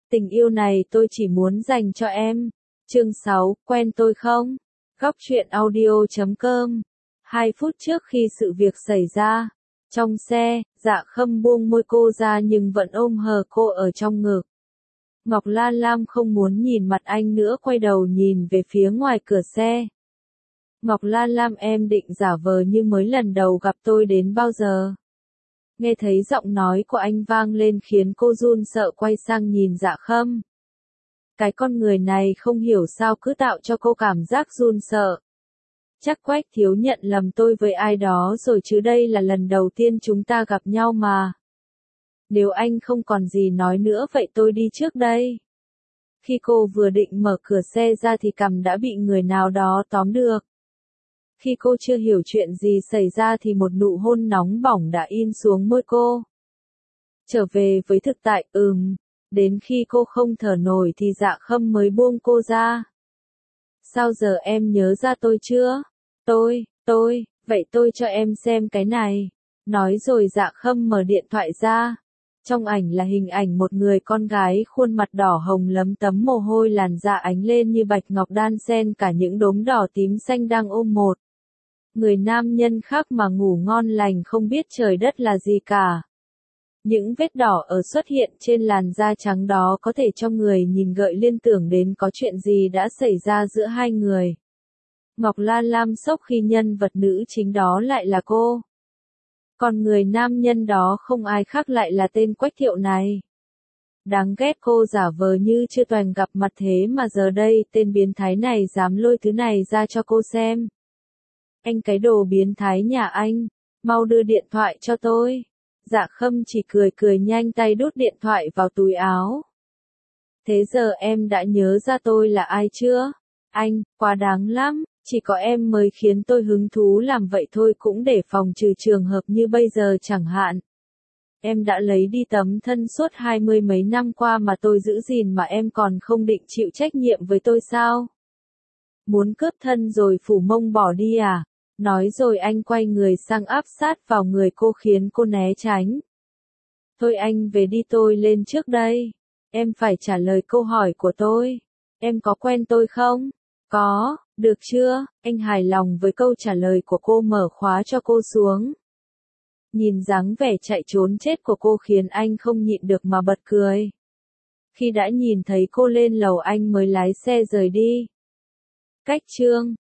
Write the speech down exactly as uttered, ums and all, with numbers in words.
Tình yêu này tôi chỉ muốn dành cho em. Chương sáu, quen tôi không? Góc truyện audio chấm com. Hai phút trước khi sự việc xảy ra, trong xe, Dạ Khâm buông môi cô ra nhưng vẫn ôm hờ cô ở trong ngực. Ngọc Lan Lam không muốn nhìn mặt anh nữa, quay đầu nhìn về phía ngoài cửa xe. Ngọc Lan Lam, em định giả vờ như mới lần đầu gặp tôi đến bao giờ? Nghe thấy giọng nói của anh vang lên khiến cô run sợ quay sang nhìn Dạ Khâm. Cái con người này không hiểu sao cứ tạo cho cô cảm giác run sợ. Chắc Quách Thiếu nhận lầm tôi với ai đó rồi chứ, đây là lần đầu tiên chúng ta gặp nhau mà. Nếu anh không còn gì nói nữa vậy tôi đi trước đây. Khi cô vừa định mở cửa xe ra thì cằm đã bị người nào đó tóm được. Khi cô chưa hiểu chuyện gì xảy ra thì một nụ hôn nóng bỏng đã in xuống môi cô. Trở về với thực tại, ừm, đến khi cô không thở nổi thì Dạ Khâm mới buông cô ra. Sao giờ em nhớ ra tôi chưa? Tôi, tôi, vậy tôi cho em xem cái này. Nói rồi Dạ Khâm mở điện thoại ra. Trong ảnh là hình ảnh một người con gái khuôn mặt đỏ hồng lấm tấm mồ hôi, làn da ánh lên như bạch ngọc đan xen cả những đốm đỏ tím xanh đang ôm một người nam nhân khác mà ngủ ngon lành không biết trời đất là gì cả. Những vết đỏ ở xuất hiện trên làn da trắng đó có thể cho người nhìn gợi liên tưởng đến có chuyện gì đã xảy ra giữa hai người. Ngọc Lan Lam sốc khi nhân vật nữ chính đó lại là cô. Còn người nam nhân đó không ai khác lại là tên Quách Thiệu này. Đáng ghét, cô giả vờ như chưa toàn gặp mặt thế mà giờ đây tên biến thái này dám lôi thứ này ra cho cô xem. Anh cái đồ biến thái nhà anh, mau đưa điện thoại cho tôi. Dạ Khâm chỉ cười cười nhanh tay đút điện thoại vào túi áo. Thế giờ em đã nhớ ra tôi là ai chưa? Anh, quá đáng lắm, chỉ có em mới khiến tôi hứng thú làm vậy thôi, cũng để phòng trừ trường hợp như bây giờ chẳng hạn. Em đã lấy đi tấm thân suốt hai mươi mấy năm qua mà tôi giữ gìn mà em còn không định chịu trách nhiệm với tôi sao? Muốn cướp thân rồi phủ mông bỏ đi à? Nói rồi anh quay người sang áp sát vào người cô khiến cô né tránh. Thôi anh về đi, tôi lên trước đây. Em phải trả lời câu hỏi của tôi. Em có quen tôi không? Có, được chưa? Anh hài lòng với câu trả lời của cô, mở khóa cho cô xuống. Nhìn dáng vẻ chạy trốn chết của cô khiến anh không nhịn được mà bật cười. Khi đã nhìn thấy cô lên lầu anh mới lái xe rời đi. Cách chương